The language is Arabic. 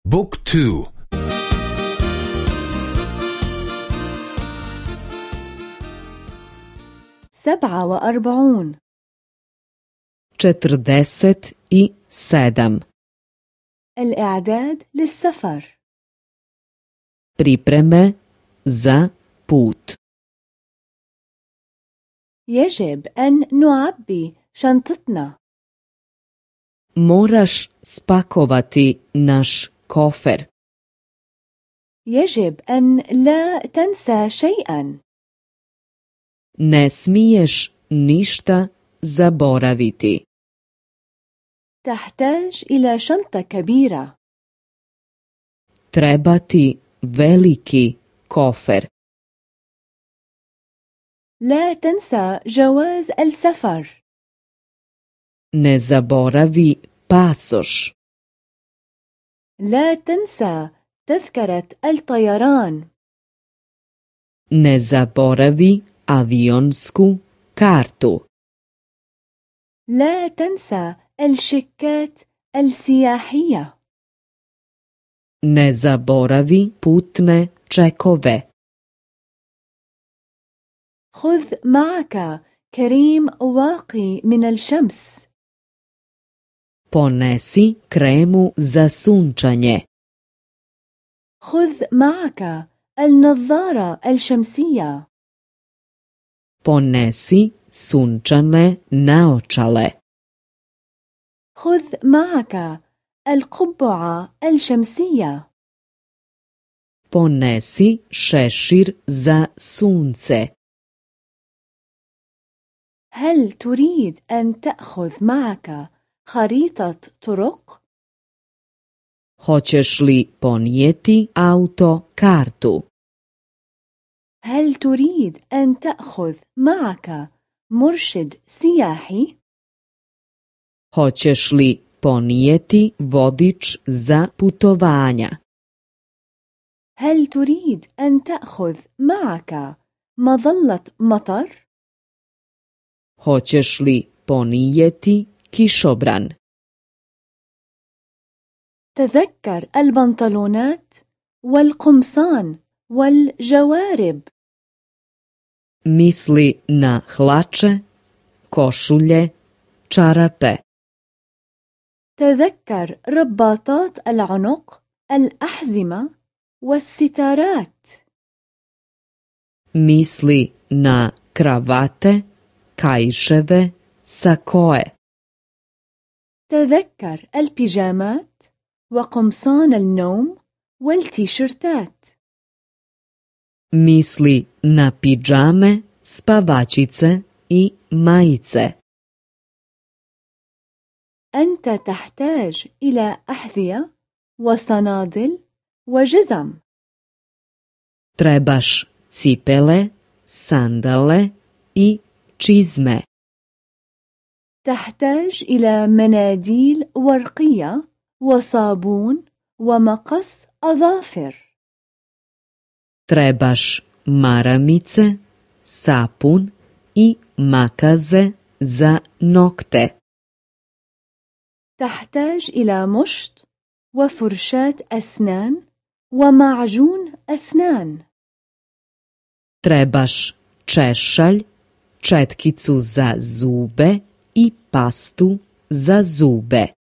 بوك تو. 47. 47. الإعداد للسفر. Pripreme za put. يجب أن نعبي شنطتنا. Moraš spakovati naš kofer. يجب أن لا تنسى شيئا. Ne smiješ ništa zaboraviti. تحتاج إلى شنطة كبيرة. Treba ti veliki kofer. لا تنسى جواز السفر. Ne zaboravi pasoš. لا تنسى تذكرة الطيران. Ne zaboravi avionsku kartu. لا تنسى الشيكات السياحية. Ne zaboravi putne čekove. خذ معك كريم واقي من الشمس. Ponesi kremu za sunčanje. خذ معك النظارة الشمسية. Ponesi sunčane naočale. خذ معك القبعة الشمسية. Ponesi šešir za sunce. هل تريد أن تأخذ معك خريطة طرق؟ Hoćeš li ponijeti auto kartu? هل تريد أن تأخذ معك مرشد سياحي؟ Hoćeš li ponijeti vodič za putovanja? هل تريد أن تأخذ معك مظلة مطر؟ Hoćeš li ponijeti kišobran? تذكر البنطلونات والقمصان والجوارب. Misli na hlače, košulje, čarape. تذكر رباطات العنق، الأحزمة والستارات. Misli na kravate, kaiševe, sakoe. تذكر البيجامات وقمصان النوم والتيشيرتات. Misli na pidžame, spavačice i majice. أنت تحتاج إلى أحذية وصنادل وجزم. Trebaš cipele, sandale i čizme. تحتاج إلى مناديل ورقية وصابون ومقص أظافر. Trebaš maramice, sapun i makaze za nokte. تحتاج إلى مشط وفرشاة أسنان ومعجون أسنان. Trebaš češalj, četkicu za zube i pastu za zube.